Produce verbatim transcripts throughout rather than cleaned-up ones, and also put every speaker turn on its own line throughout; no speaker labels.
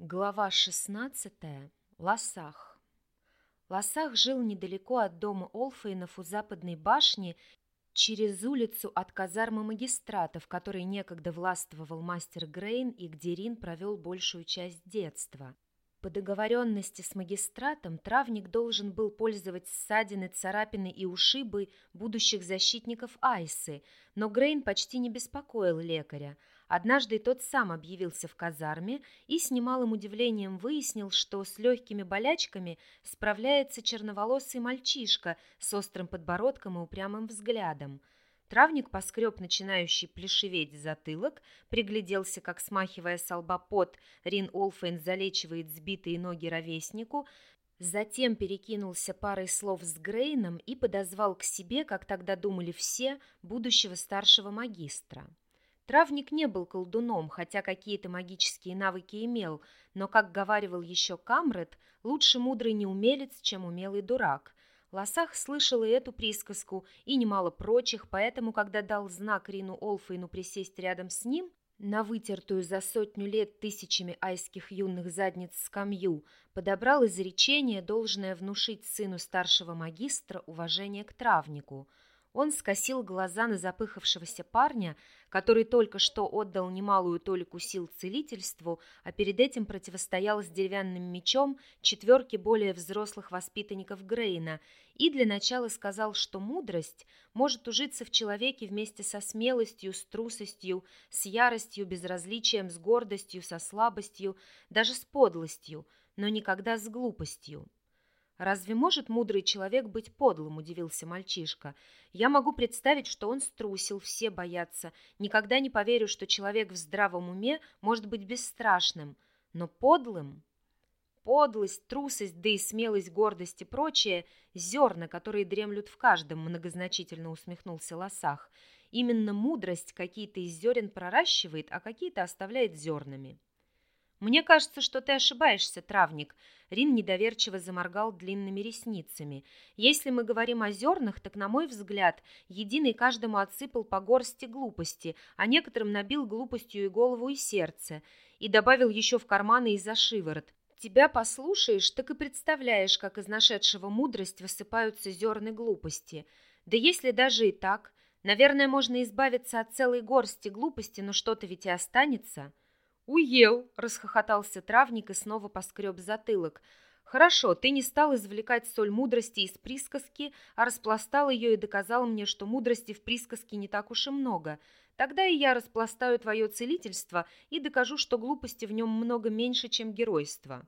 Глава шестнадцатая. Лосах. Лосах жил недалеко от дома Олфейнов у Западной башни, через улицу от казармы магистрата, в которой некогда властвовал мастер Грейн и где Рин провел большую часть детства. По договоренности с магистратом травник должен был пользовать ссадины, царапины и ушибы будущих защитников Айсы, но Грейн почти не беспокоил лекаря. Однажды тот сам объявился в казарме и с немалым удивлением выяснил, что с легкими болячками справляется черноволосый мальчишка с острым подбородком и упрямым взглядом. Травник поскреб начинающий плешиветь затылок, пригляделся, как, смахивая со лба пот, Рин Олфейн залечивает сбитые ноги ровеснику, затем перекинулся парой слов с Грейном и подозвал к себе, как тогда думали все, будущего старшего магистра. Травник не был колдуном, хотя какие-то магические навыки имел, но, как говаривал еще Камрет, лучше мудрый неумелец, чем умелый дурак. Лосах слышал и эту присказку, и немало прочих, поэтому, когда дал знак Рину Олфейну присесть рядом с ним, на вытертую за сотню лет тысячами айских юных задниц скамью, подобрал изречение, должное внушить сыну старшего магистра уважение к травнику. Он скосил глаза на запыхавшегося парня, который только что отдал немалую толику сил целительству, а перед этим противостоял с деревянным мечом четверке более взрослых воспитанников Грейна, и для начала сказал, что мудрость может ужиться в человеке вместе со смелостью, с трусостью, с яростью, безразличием, с гордостью, со слабостью, даже с подлостью, но никогда с глупостью. «Разве может мудрый человек быть подлым?» – удивился мальчишка. «Я могу представить, что он струсил, все боятся. Никогда не поверю, что человек в здравом уме может быть бесстрашным. Но подлым?» Подлость, трусость, да и смелость, гордость и прочее – зерна, которые дремлют в каждом, многозначительно усмехнулся Лосах. Именно мудрость какие-то из зерен проращивает, а какие-то оставляет зернами. «Мне кажется, что ты ошибаешься, травник», — Рин недоверчиво заморгал длинными ресницами. «Если мы говорим о зернах, так, на мой взгляд, единый каждому отсыпал по горсти глупости, а некоторым набил глупостью и голову, и сердце, и добавил еще в карманы и за шиворот. Тебя послушаешь, так и представляешь, как из нашедшего мудрость высыпаются зерны глупости. Да если даже и так, наверное, можно избавиться от целой горсти глупости, но что-то ведь и останется». «Уел!» — расхохотался травник и снова поскреб затылок. «Хорошо, ты не стал извлекать соль мудрости из присказки, а распластал ее и доказал мне, что мудрости в присказке не так уж и много. Тогда и я распластаю твое целительство и докажу, что глупости в нем много меньше, чем геройства».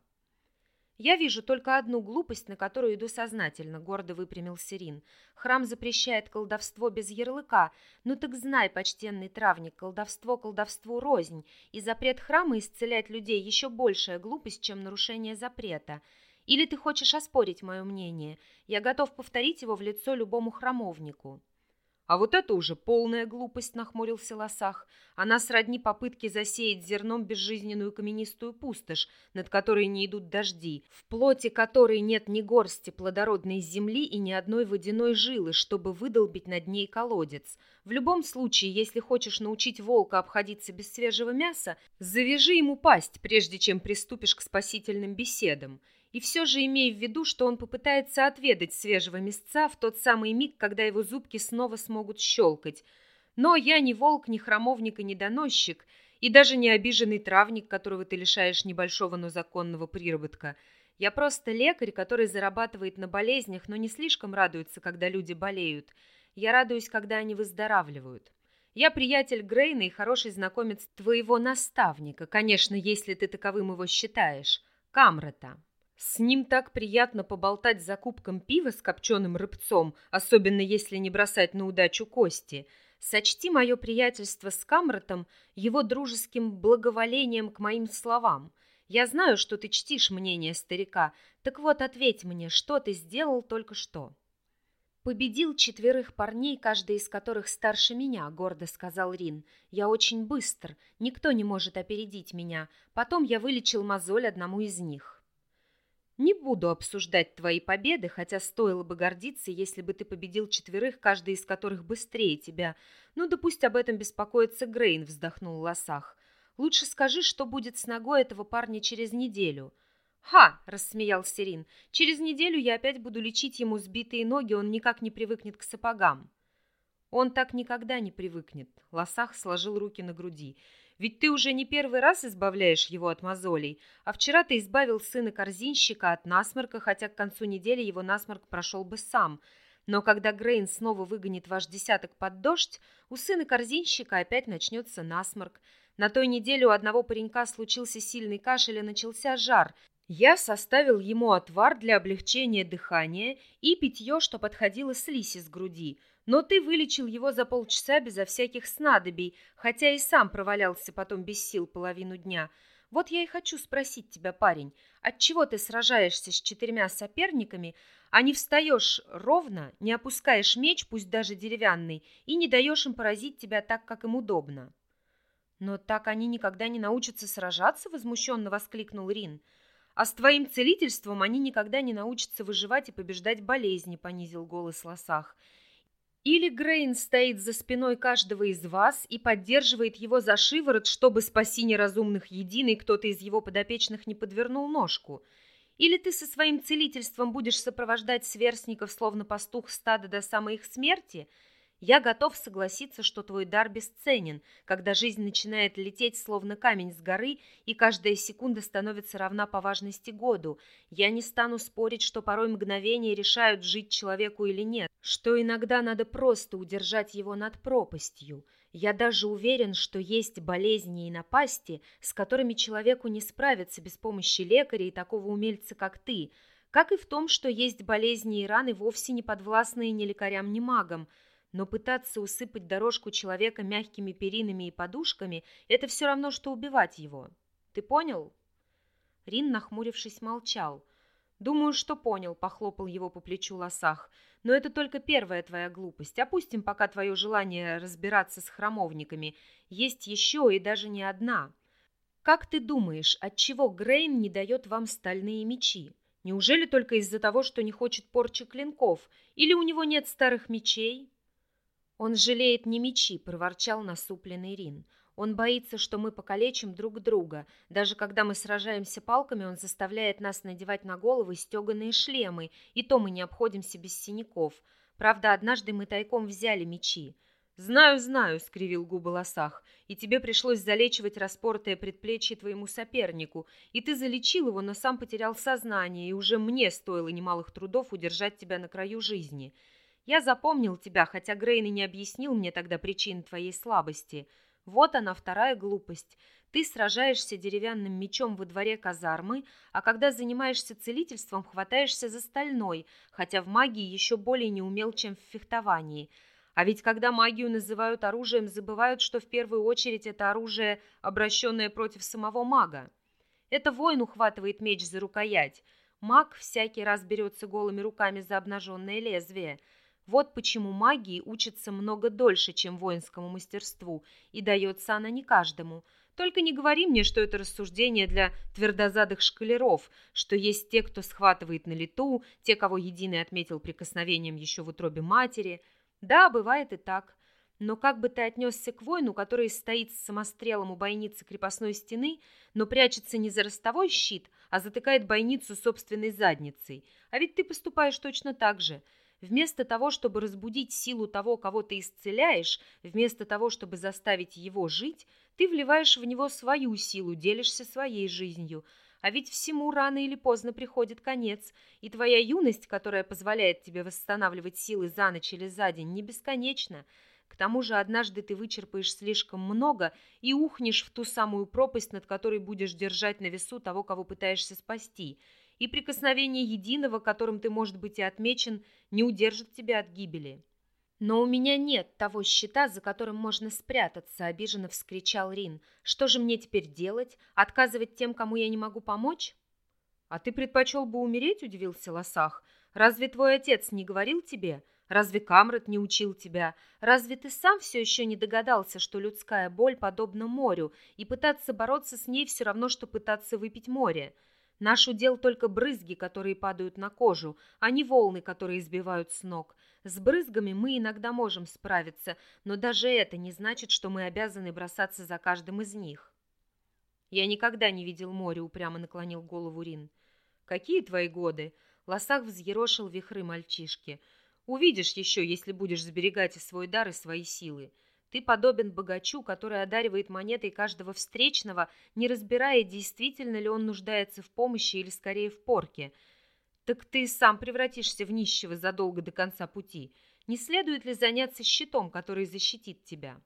«Я вижу только одну глупость, на которую иду сознательно», — гордо выпрямился Рин. «Храм запрещает колдовство без ярлыка. Ну так знай, почтенный травник, колдовство колдовству рознь, и запрет храма исцелять людей еще большая глупость, чем нарушение запрета. Или ты хочешь оспорить мое мнение? Я готов повторить его в лицо любому храмовнику». «А вот это уже полная глупость», — нахмурился Лосах. «Она сродни попытке засеять зерном безжизненную каменистую пустошь, над которой не идут дожди, в плоти которой нет ни горсти плодородной земли и ни одной водяной жилы, чтобы выдолбить над ней колодец. В любом случае, если хочешь научить волка обходиться без свежего мяса, завяжи ему пасть, прежде чем приступишь к спасительным беседам. И все же имей в виду, что он попытается отведать свежего мясца в тот самый миг, когда его зубки снова смогут щелкать. Но я не волк, не храмовник и не доносчик, и даже не обиженный травник, которого ты лишаешь небольшого, но законного приработка. Я просто лекарь, который зарабатывает на болезнях, но не слишком радуется, когда люди болеют. Я радуюсь, когда они выздоравливают. Я приятель Грейна и хороший знакомец твоего наставника, конечно, если ты таковым его считаешь, Камрета. С ним так приятно поболтать за кубком пива с копченым рыбцом, особенно если не бросать на удачу кости. Сочти мое приятельство с Камретом его дружеским благоволением к моим словам. Я знаю, что ты чтишь мнение старика. Так вот, ответь мне, что ты сделал только что?» «Победил четверых парней, каждый из которых старше меня», — гордо сказал Рин. «Я очень быстр, никто не может опередить меня. Потом я вылечил мозоль одному из них». «Не буду обсуждать твои победы, хотя стоило бы гордиться, если бы ты победил четверых, каждый из которых быстрее тебя. Ну да пусть об этом беспокоится Грейн», — вздохнул Лосах. Лучше скажи, что будет с ногой этого парня через неделю». «Ха!» – рассмеялся Рин. «Через неделю я опять буду лечить ему сбитые ноги, он никак не привыкнет к сапогам». «Он так никогда не привыкнет», – Лосах сложил руки на груди. «Ведь ты уже не первый раз избавляешь его от мозолей, а вчера ты избавил сына корзинщика от насморка, хотя к концу недели его насморк прошел бы сам. Но когда Грейн снова выгонит ваш десяток под дождь, у сына корзинщика опять начнется насморк. На той неделе у одного паренька случился сильный кашель и начался жар. Я составил ему отвар для облегчения дыхания и питье, что подходило слизь из груди. Но ты вылечил его за полчаса безо всяких снадобий, хотя и сам провалялся потом без сил половину дня. Вот я и хочу спросить тебя, парень, отчего ты сражаешься с четырьмя соперниками, а не встаешь ровно, не опускаешь меч, пусть даже деревянный, и не даешь им поразить тебя так, как им удобно?» «Но так они никогда не научатся сражаться», — возмущенно воскликнул Рин. «А с твоим целительством они никогда не научатся выживать и побеждать болезни», — понизил голос Лосах. «Или Грейн стоит за спиной каждого из вас и поддерживает его за шиворот, чтобы, спаси неразумных единый, кто-то из его подопечных не подвернул ножку. Или ты со своим целительством будешь сопровождать сверстников, словно пастух стада до самой их смерти? Я готов согласиться, что твой дар бесценен, когда жизнь начинает лететь, словно камень с горы, и каждая секунда становится равна по важности году. Я не стану спорить, что порой мгновения решают, жить человеку или нет, что иногда надо просто удержать его над пропастью. Я даже уверен, что есть болезни и напасти, с которыми человеку не справиться без помощи лекаря и такого умельца, как ты, как и в том, что есть болезни и раны, вовсе не подвластные ни лекарям, ни магам. Но пытаться усыпать дорожку человека мягкими перинами и подушками – это все равно, что убивать его. Ты понял?» Рин, нахмурившись, молчал. «Думаю, что понял», – похлопал его по плечу Лосах. «Но это только первая твоя глупость. Опустим пока твое желание разбираться с храмовниками. Есть еще и даже не одна. Как ты думаешь, отчего Грейн не дает вам стальные мечи? Неужели только из-за того, что не хочет порчи клинков? Или у него нет старых мечей?» «Он жалеет не мечи», — проворчал насупленный Рин. «Он боится, что мы покалечим друг друга. Даже когда мы сражаемся палками, он заставляет нас надевать на головы стеганые шлемы, и то мы не обходимся без синяков. Правда, однажды мы тайком взяли мечи». «Знаю, знаю», — скривил губы Лосах, «и тебе пришлось залечивать распоротое предплечье твоему сопернику, и ты залечил его, но сам потерял сознание, и уже мне стоило немалых трудов удержать тебя на краю жизни. Я запомнил тебя, хотя Грейн и не объяснил мне тогда причин твоей слабости. Вот она, вторая глупость. Ты сражаешься деревянным мечом во дворе казармы, а когда занимаешься целительством, хватаешься за стальной, хотя в магии еще более не умел, чем в фехтовании. А ведь когда магию называют оружием, забывают, что в первую очередь это оружие, обращенное против самого мага. Это воин ухватывает меч за рукоять. Маг всякий раз берется голыми руками за обнаженное лезвие. Вот почему магии учатся много дольше, чем воинскому мастерству, и дается она не каждому. Только не говори мне, что это рассуждение для твердозадых школяров, что есть те, кто схватывает на лету, те, кого единый отметил прикосновением еще в утробе матери. Да, бывает и так. Но как бы ты отнесся к воину, который стоит с самострелом у бойницы крепостной стены, но прячется не за ростовой щит, а затыкает бойницу собственной задницей? А ведь ты поступаешь точно так же. Вместо того, чтобы разбудить силу того, кого ты исцеляешь, вместо того, чтобы заставить его жить, ты вливаешь в него свою силу, делишься своей жизнью. А ведь всему рано или поздно приходит конец, и твоя юность, которая позволяет тебе восстанавливать силы за ночь или за день, не бесконечна. К тому же однажды ты вычерпаешь слишком много и ухнешь в ту самую пропасть, над которой будешь держать на весу того, кого пытаешься спасти. И прикосновение единого, которым ты, может быть, и отмечен, не удержит тебя от гибели. «Но у меня нет того щита, за которым можно спрятаться», — обиженно вскричал Рин. «Что же мне теперь делать? Отказывать тем, кому я не могу помочь?» «А ты предпочел бы умереть?» — удивился Лосах. «Разве твой отец не говорил тебе? Разве Камрад не учил тебя? Разве ты сам все еще не догадался, что людская боль подобна морю, и пытаться бороться с ней все равно, что пытаться выпить море? Наш удел только брызги, которые падают на кожу, а не волны, которые сбивают с ног. С брызгами мы иногда можем справиться, но даже это не значит, что мы обязаны бросаться за каждым из них». «Я никогда не видел море», — упрямо наклонил голову Рин. «Какие твои годы?» — Лосах взъерошил вихры мальчишки. «Увидишь еще, если будешь сберегать и свой дар, и свои силы. Ты подобен богачу, который одаривает монетой каждого встречного, не разбирая, действительно ли он нуждается в помощи или скорее в порке. Так ты сам превратишься в нищего задолго до конца пути. Не следует ли заняться щитом, который защитит тебя?»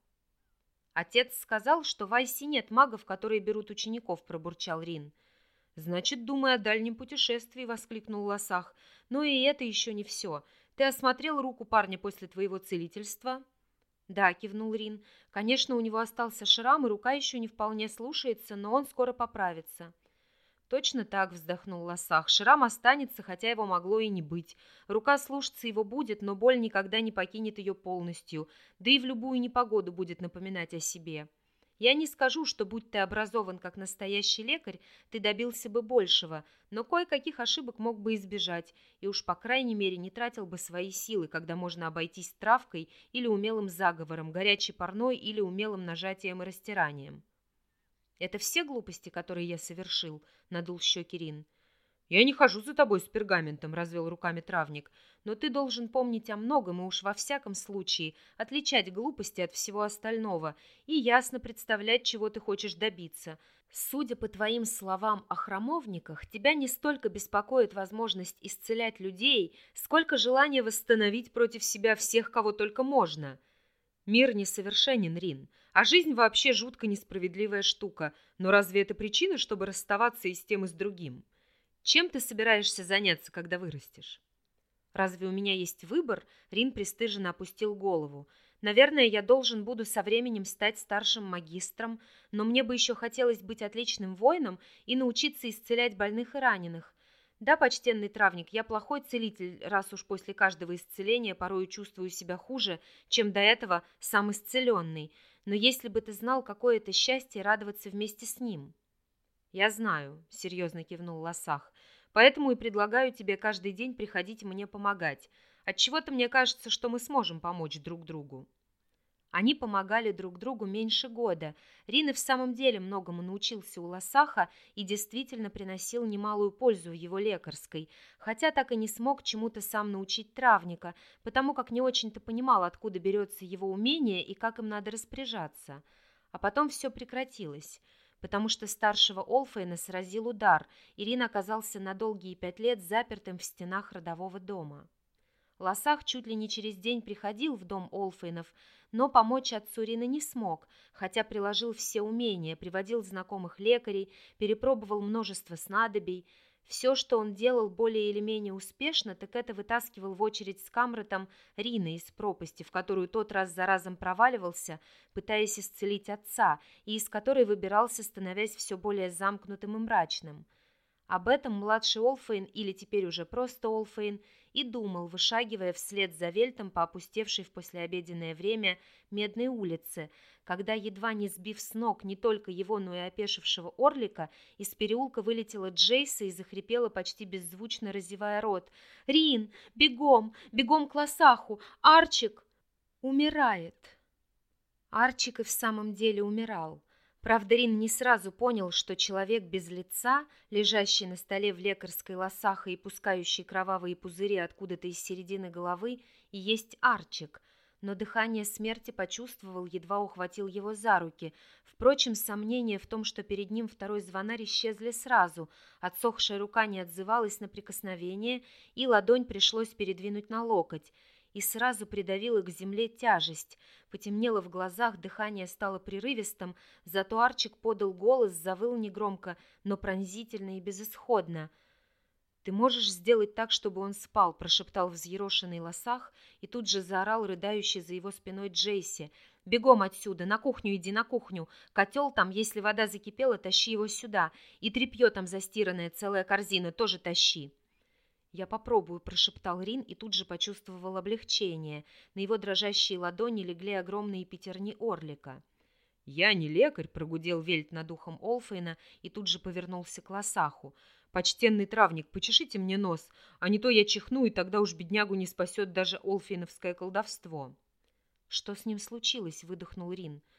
«Отец сказал, что в Айсе нет магов, которые берут учеников», — пробурчал Рин. «Значит, думай о дальнем путешествии», — воскликнул Лосах. «Но и это еще не все. Ты осмотрел руку парня после твоего целительства?» «Да», — кивнул Рин. «Конечно, у него остался шрам, и рука еще не вполне слушается, но он скоро поправится». «Точно так», — вздохнул Лосах. «Шрам останется, хотя его могло и не быть. Рука слушаться его будет, но боль никогда не покинет ее полностью, да и в любую непогоду будет напоминать о себе. Я не скажу, что, будь ты образован как настоящий лекарь, ты добился бы большего, но кое-каких ошибок мог бы избежать, и уж по крайней мере не тратил бы свои силы, когда можно обойтись травкой или умелым заговором, горячей парной или умелым нажатием и растиранием». «Это все глупости, которые я совершил?» — надул щеки Рин. «Я не хожу за тобой с пергаментом», — развел руками травник. «Но ты должен помнить о многом и уж во всяком случае отличать глупости от всего остального и ясно представлять, чего ты хочешь добиться. Судя по твоим словам о храмовниках, тебя не столько беспокоит возможность исцелять людей, сколько желание восстановить против себя всех, кого только можно. Мир несовершенен, Рин, а жизнь вообще жутко несправедливая штука. Но разве это причина, чтобы расставаться и с тем, и с другим? Чем ты собираешься заняться, когда вырастешь?» «Разве у меня есть выбор?» Рин пристыженно опустил голову. «Наверное, я должен буду со временем стать старшим магистром, но мне бы еще хотелось быть отличным воином и научиться исцелять больных и раненых. Да, почтенный травник, я плохой целитель, раз уж после каждого исцеления порою чувствую себя хуже, чем до этого сам исцеленный. Но если бы ты знал, какое это счастье радоваться вместе с ним». «Я знаю», — серьезно кивнул Лосах, «поэтому и предлагаю тебе каждый день приходить мне помогать. Отчего-то мне кажется, что мы сможем помочь друг другу». Они помогали друг другу меньше года. Рин и в самом деле многому научился у Лосаха и действительно приносил немалую пользу в его лекарской, хотя так и не смог чему-то сам научить травника, потому как не очень-то понимал, откуда берется его умение и как им надо распоряжаться. А потом все прекратилось, потому что старшего Олфейна сразил удар, и Рин оказался на долгие пять лет запертым в стенах родового дома. Лосах чуть ли не через день приходил в дом Олфейнов, но помочь отцу Рина не смог, хотя приложил все умения, приводил знакомых лекарей, перепробовал множество снадобий. Все, что он делал более или менее успешно, так это вытаскивал в очередь с Камротом Рина из пропасти, в которую тот раз за разом проваливался, пытаясь исцелить отца, и из которой выбирался, становясь все более замкнутым и мрачным. Об этом младший Олфейн, или теперь уже просто Олфейн, и думал, вышагивая вслед за Вельтом по опустевшей в послеобеденное время Медной улице, когда, едва не сбив с ног не только его, но и опешившего Орлика, из переулка вылетела Джейса и захрипела, почти беззвучно разевая рот: «Рин, бегом, бегом к Лосаху! Арчик умирает!» Арчик и в самом деле умирал. Правда, Рин не сразу понял, что человек без лица, лежащий на столе в лекарской Лосаха и пускающий кровавые пузыри откуда-то из середины головы, и есть Арчик, но дыхание смерти почувствовал, едва ухватил его за руки. Впрочем, сомнения в том, что перед ним второй звонарь, исчезли сразу. Отсохшая рука не отзывалась на прикосновение, и ладонь пришлось передвинуть на локоть. И сразу придавила к земле тяжесть. Потемнело в глазах, дыхание стало прерывистым, зато Арчик подал голос, завыл негромко, но пронзительно и безысходно. «Ты можешь сделать так, чтобы он спал», — прошептал взъерошенный Лосах, и тут же заорал рыдающий за его спиной Джейси. «Бегом отсюда, на кухню иди, на кухню. Котел там, если вода закипела, тащи его сюда. И тряпье там застиранное, целая корзина, тоже тащи». «Я попробую», — прошептал Рин и тут же почувствовал облегчение. На его дрожащие ладони легли огромные пятерни Орлика. «Я не лекарь», — прогудел Вельт над ухом Олфейна и тут же повернулся к Лосаху. «Почтенный травник, почешите мне нос, а не то я чихну, и тогда уж беднягу не спасет даже олфейновское колдовство». «Что с ним случилось?» — выдохнул Рин.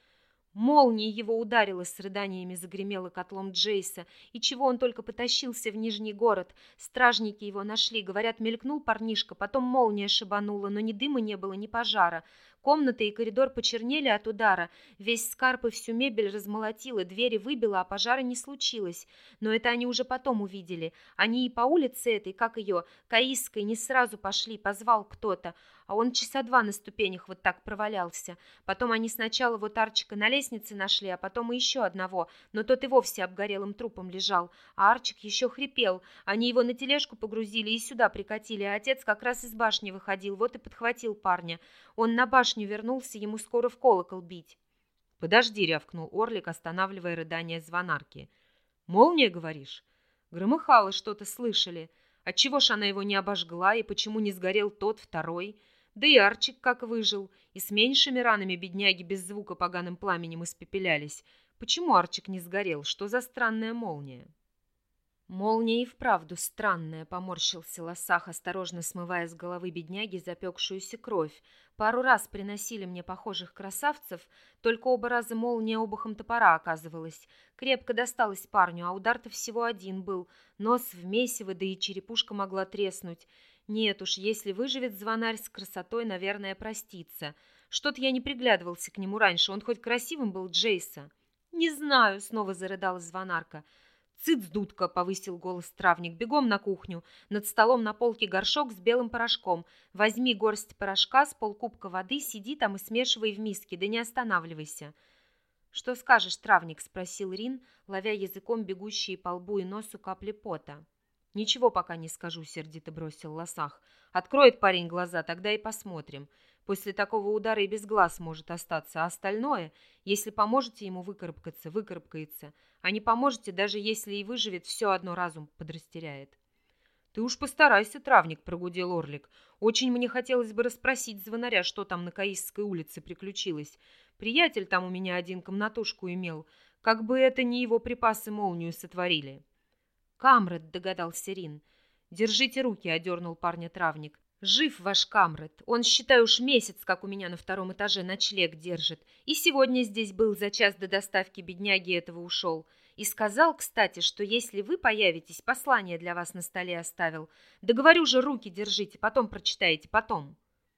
Молния его ударила, с рыданиями загремела котлом Джейса, и чего он только потащился в Нижний город. Стражники его нашли, говорят, мелькнул парнишка, потом молния шибанула, но ни дыма не было, ни пожара. Комната и коридор почернели от удара, весь скарб и всю мебель размолотила, двери выбило, а пожара не случилось. Но это они уже потом увидели. Они и по улице этой, как ее, Каисской, не сразу пошли, позвал кто-то, а он часа два на ступенях вот так провалялся. Потом они сначала вот Арчика на лестнице нашли, а потом и еще одного, но тот и вовсе обгорелым трупом лежал, а Арчик еще хрипел. Они его на тележку погрузили и сюда прикатили, а отец как раз из башни выходил, вот и подхватил парня. Он на башню вернулся, ему скоро в колокол бить. «Подожди», — рявкнул Орлик, останавливая рыдание звонарки. «Молния, говоришь? Громыхало что-то, слышали. Отчего ж она его не обожгла, и почему не сгорел тот, второй? Да и Арчик как выжил, и с меньшими ранами бедняги без звука поганым пламенем испепелялись. Почему Арчик не сгорел? Что за странная молния?» «Молния и вправду странная», — поморщился Лосах, осторожно смывая с головы бедняги запекшуюся кровь. «Пару раз приносили мне похожих красавцев, только оба раза молния обухом топора оказывалась. Крепко досталось парню, а удар-то всего один был. Нос в месиво, да и черепушка могла треснуть. Нет уж, если выживет звонарь с красотой, наверное, простится. Что-то я не приглядывался к нему раньше, он хоть красивым был, Джейса?» «Не знаю», — снова зарыдала звонарка. «Цыц, дудка!» — повысил голос травник. «Бегом на кухню. Над столом на полке горшок с белым порошком. Возьми горсть порошка с полкубка воды, сиди там и смешивай в миске, да не останавливайся». «Что скажешь, травник?» — спросил Рин, ловя языком бегущие по лбу и носу капли пота. «Ничего пока не скажу», — сердито бросил Лосах. «Откроет парень глаза, тогда и посмотрим. После такого удара и без глаз может остаться, а остальное, если поможете ему выкарабкаться, выкарабкается, а не поможете, даже если и выживет, все одно разум подрастеряет». «Ты уж постарайся, травник», — прогудел Орлик. «Очень мне хотелось бы расспросить звонаря, что там на Каисской улице приключилось. Приятель там у меня один комнатушку имел, как бы это не его припасы молнию сотворили». «Камрад», — догадался Рин. «Держите руки», — одернул парня травник. «Жив ваш Камрад. Он, считай, уж месяц, как у меня на втором этаже ночлег держит. И сегодня здесь был, за час до доставки бедняги этого ушел. И сказал, кстати, что если вы появитесь, послание для вас на столе оставил. Да говорю же, руки держите, потом прочитаете, потом».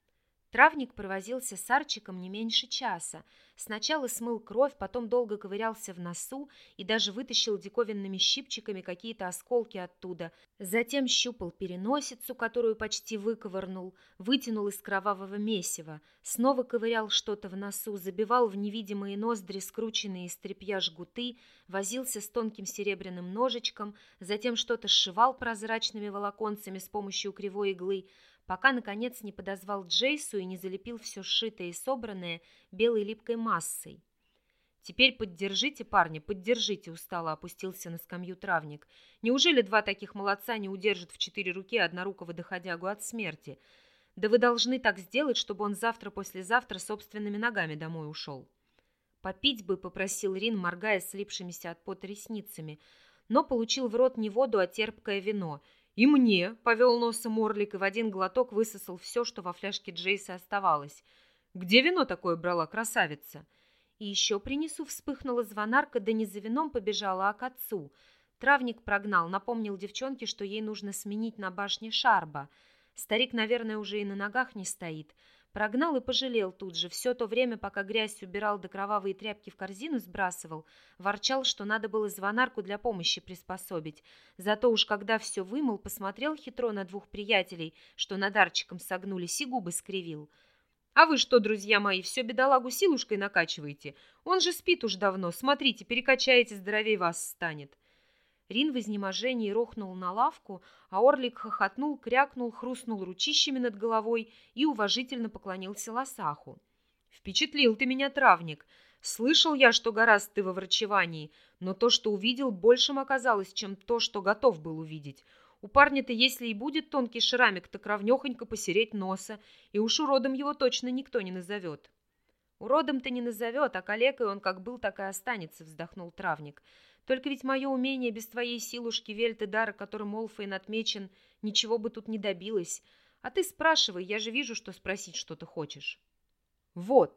Травник провозился с Арчиком не меньше часа. Сначала смыл кровь, потом долго ковырялся в носу и даже вытащил диковинными щипчиками какие-то осколки оттуда. Затем щупал переносицу, которую почти выковырнул, вытянул из кровавого месива. Снова ковырял что-то в носу, забивал в невидимые ноздри скрученные из тряпья жгуты, возился с тонким серебряным ножичком, затем что-то сшивал прозрачными волоконцами с помощью кривой иглы, пока, наконец, не подозвал Джейсу и не залепил все сшитое и собранное белой липкой массой. «Теперь поддержите, парни, поддержите», — устало опустился на скамью травник. «Неужели два таких молодца не удержат в четыре руки однорукого доходягу от смерти? Да вы должны так сделать, чтобы он завтра-послезавтра собственными ногами домой ушел». «Попить бы», — попросил Рин, моргая слипшимися от пота ресницами, но получил в рот не воду, а терпкое вино. «И мне», — повел носом Орлик и в один глоток высосал все, что во фляжке Джейса оставалось. «Где вино такое брала, красавица?» «И еще принесу», — вспыхнула звонарка, да не за вином побежала, а к отцу. Травник прогнал, напомнил девчонке, что ей нужно сменить на башне Шарба. Старик, наверное, уже и на ногах не стоит. Прогнал и пожалел тут же. Все то время, пока грязь убирал да кровавые тряпки в корзину сбрасывал, ворчал, что надо было звонарку для помощи приспособить. Зато уж когда все вымыл, посмотрел хитро на двух приятелей, что над Арчиком согнулись, и губы скривил. «А вы что, друзья мои, все бедолагу силушкой накачиваете? Он же спит уж давно. Смотрите, перекачаете, здоровей вас станет». Рин в изнеможении рухнул на лавку, а Орлик хохотнул, крякнул, хрустнул ручищами над головой и уважительно поклонился Лосаху. «Впечатлил ты меня, травник. Слышал я, что гораст ты во врачевании, но то, что увидел, большим оказалось, чем то, что готов был увидеть. У парня-то, если и будет тонкий шрамик, так ровнёхонько посереть носа, и уж уродом его точно никто не назовет». «Уродом-то не назовет, а калекой он как был, так и останется», — вздохнул травник. «Только ведь мое умение без твоей силушки, вельты дара, которым Олфейн отмечен, ничего бы тут не добилось. А ты спрашивай, я же вижу, что спросить что-то хочешь». «Вот»,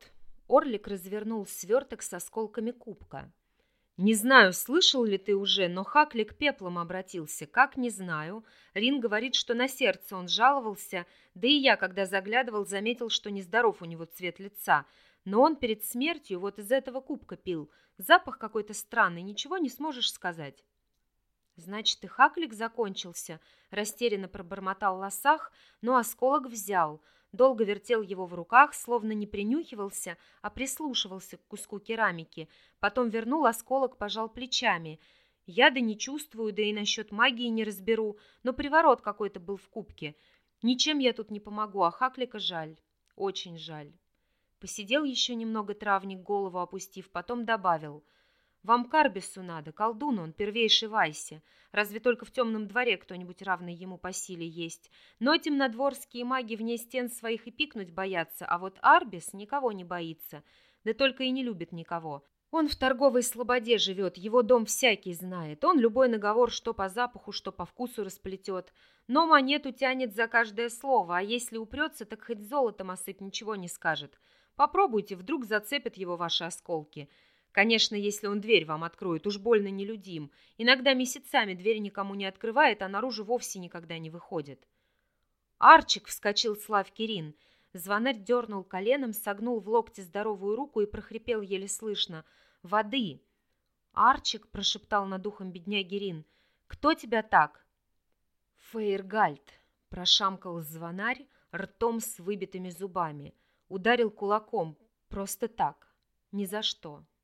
Орлик развернул сверток с осколками кубка. «Не знаю, слышал ли ты уже, но Хакли к пеплам обратился. Как, не знаю. Рин говорит, что на сердце он жаловался, да и я, когда заглядывал, заметил, что нездоров у него цвет лица. Но он перед смертью вот из этого кубка пил. Запах какой-то странный, ничего не сможешь сказать». «Значит, и Хаклик закончился», — растерянно пробормотал Лосах, но осколок взял. Долго вертел его в руках, словно не принюхивался, а прислушивался к куску керамики. Потом вернул осколок, пожал плечами. «Яда не чувствую, да и насчет магии не разберу, но приворот какой-то был в кубке. Ничем я тут не помогу, а Хаклика жаль, очень жаль». Посидел еще немного травник, голову опустив, потом добавил: «Вам к Арбису надо, колдун он, первейший Вайсе. Разве только в темном дворе кто-нибудь равный ему по силе есть. Но темнодворские маги вне стен своих и пикнуть боятся, а вот Арбис никого не боится, да только и не любит никого. Он в торговой слободе живет, его дом всякий знает. Он любой наговор что по запаху, что по вкусу расплетет. Но монету тянет за каждое слово, а если упрется, так хоть золотом осыпь, ничего не скажет. Попробуйте, вдруг зацепят его ваши осколки». Конечно, если он дверь вам откроет, уж больно нелюдим. Иногда месяцами дверь никому не открывает, а наружу вовсе никогда не выходит. «Арчик!» — вскочил Слав Кирин. Звонарь дернул коленом, согнул в локте здоровую руку и прохрипел еле слышно: «Воды!» «Арчик!» — прошептал над ухом бедняги Рин. «Кто тебя так?» «Фейргальд!» — прошамкал звонарь ртом с выбитыми зубами. Ударил кулаком, просто так, ни за что.